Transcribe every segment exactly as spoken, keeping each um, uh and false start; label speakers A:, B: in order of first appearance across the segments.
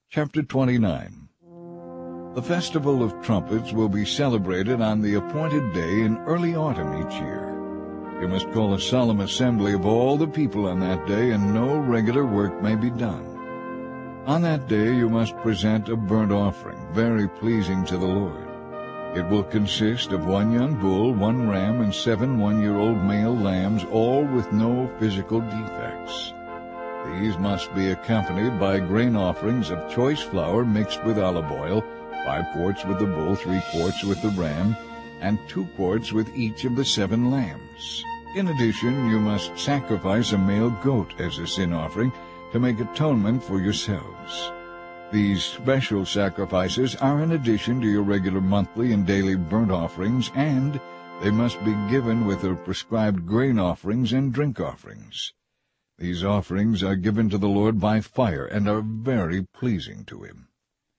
A: Chapter twenty-nine. The Festival of Trumpets will be celebrated on the appointed day in early autumn each year. You must call a solemn assembly of all the people on that day, and no regular work may be done. On that day you must present a burnt offering, very pleasing to the Lord. It will consist of one young bull, one ram, and seven one-year-old male lambs, all with no physical defects. These must be accompanied by grain offerings of choice flour mixed with olive oil, five quarts with the bull, three quarts with the ram, and two quarts with each of the seven lambs. In addition, you must sacrifice a male goat as a sin offering to make atonement for yourselves. These special sacrifices are in addition to your regular monthly and daily burnt offerings, and they must be given with the prescribed grain offerings and drink offerings. These offerings are given to the Lord by fire and are very pleasing to Him.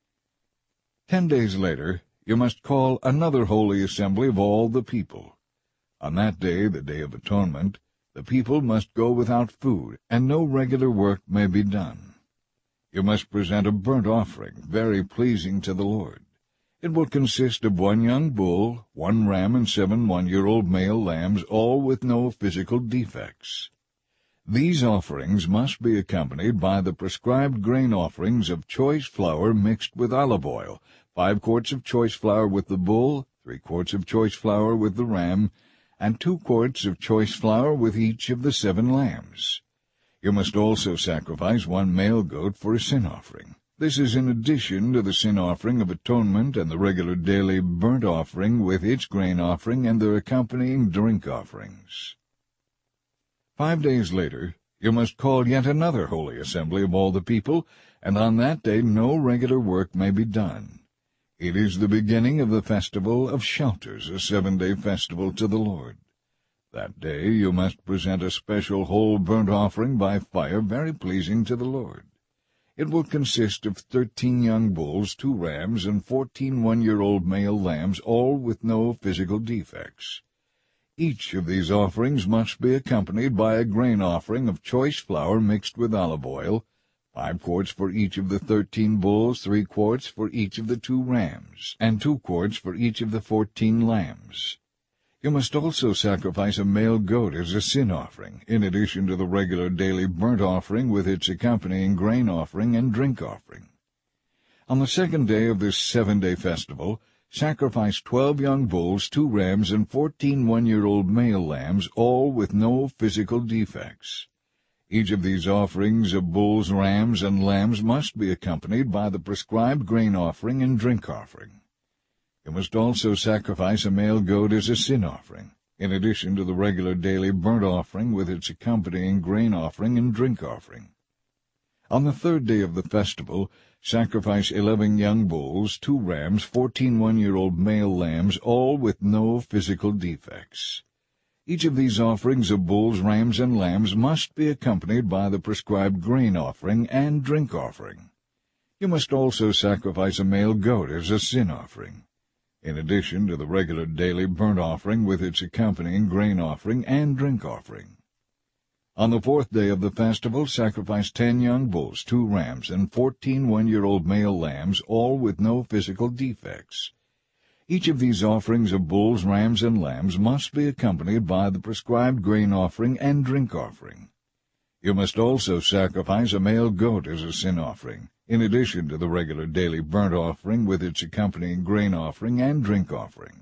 A: Ten days later, you must call another holy assembly of all the people. On that day, the Day of Atonement, the people must go without food, and no regular work may be done. You must present a burnt offering, very pleasing to the Lord. It will consist of one young bull, one ram, and seven one-year-old male lambs, all with no physical defects. These offerings must be accompanied by the prescribed grain offerings of choice flour mixed with olive oil, five quarts of choice flour with the bull, three quarts of choice flour with the ram, and two quarts of choice flour with each of the seven lambs. You must also sacrifice one male goat for a sin offering. This is in addition to the sin offering of atonement and the regular daily burnt offering with its grain offering and their accompanying drink offerings. Five days later, you must call yet another holy assembly of all the people, and on that day no regular work may be done. It is the beginning of the Festival of Shelters, a seven-day festival to the Lord. That day you must present a special whole burnt offering by fire, very pleasing to the Lord. It will consist of thirteen young bulls, two rams, and fourteen one-year-old male lambs, all with no physical defects. Each of these offerings must be accompanied by a grain offering of choice flour mixed with olive oil, five quarts for each of the thirteen bulls, three quarts for each of the two rams, and two quarts for each of the fourteen lambs. You must also sacrifice a male goat as a sin offering, in addition to the regular daily burnt offering with its accompanying grain offering and drink offering. On the second day of this seven-day festival, sacrifice twelve young bulls, two rams, and fourteen one-year-old male lambs, all with no physical defects. Each of these offerings of bulls, rams, and lambs must be accompanied by the prescribed grain offering and drink offering. You must also sacrifice a male goat as a sin offering, in addition to the regular daily burnt offering with its accompanying grain offering and drink offering. On the third day of the festival, sacrifice eleven young bulls, two rams, fourteen one-year-old male lambs, all with no physical defects. Each of these offerings of bulls, rams, and lambs must be accompanied by the prescribed grain offering and drink offering. You must also sacrifice a male goat as a sin offering, in addition to the regular daily burnt offering with its accompanying grain offering and drink offering. On the fourth day of the festival, sacrifice ten young bulls, two rams, and fourteen one-year-old male lambs, all with no physical defects. Each of these offerings of bulls, rams, and lambs must be accompanied by the prescribed grain offering and drink offering. You must also sacrifice a male goat as a sin offering, in addition to the regular daily burnt offering with its accompanying grain offering and drink offering.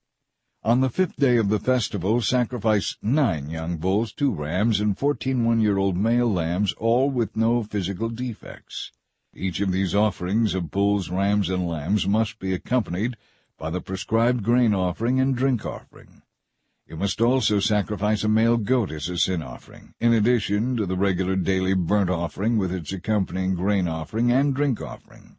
A: On the fifth day of the festival, sacrifice nine young bulls, two rams, and fourteen one-year-old male lambs, all with no physical defects. Each of these offerings of bulls, rams, and lambs must be accompanied by the prescribed grain offering and drink offering. You must also sacrifice a male goat as a sin offering, in addition to the regular daily burnt offering with its accompanying grain offering and drink offering.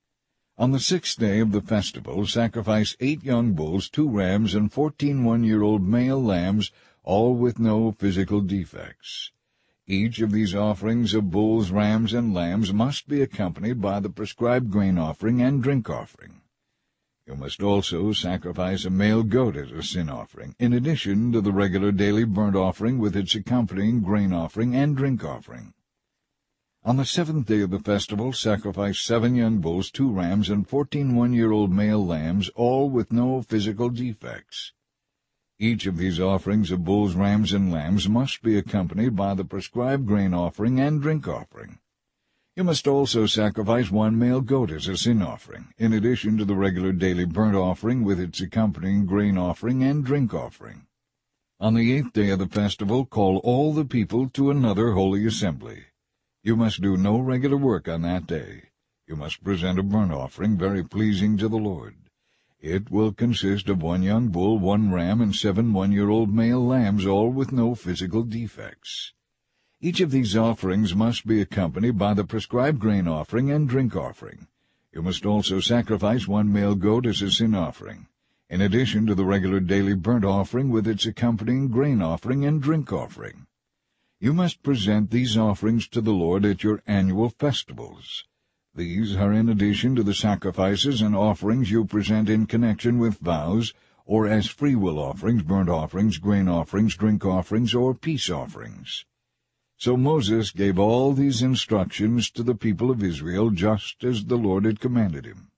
A: On the sixth day of the festival, sacrifice eight young bulls, two rams, and fourteen one-year-old male lambs, all with no physical defects. Each of these offerings of bulls, rams, and lambs must be accompanied by the prescribed grain offering and drink offering. You must also sacrifice a male goat as a sin offering, in addition to the regular daily burnt offering with its accompanying grain offering and drink offering. On the seventh day of the festival, sacrifice seven young bulls, two rams, and fourteen one-year-old male lambs, all with no physical defects. Each of these offerings of bulls, rams, and lambs must be accompanied by the prescribed grain offering and drink offering. You must also sacrifice one male goat as a sin offering, in addition to the regular daily burnt offering with its accompanying grain offering and drink offering. On the eighth day of the festival, call all the people to another holy assembly. You must do no regular work on that day. You must present a burnt offering very pleasing to the Lord. It will consist of one young bull, one ram, and seven one-year-old male lambs, all with no physical defects. Each of these offerings must be accompanied by the prescribed grain offering and drink offering. You must also sacrifice one male goat as a sin offering, in addition to the regular daily burnt offering with its accompanying grain offering and drink offering. You must present these offerings to the Lord at your annual festivals. These are in addition to the sacrifices and offerings you present in connection with vows, or as free-will offerings, burnt offerings, grain offerings, drink offerings, or peace offerings. So Moses gave all these instructions to the people of Israel, just as the Lord had commanded him.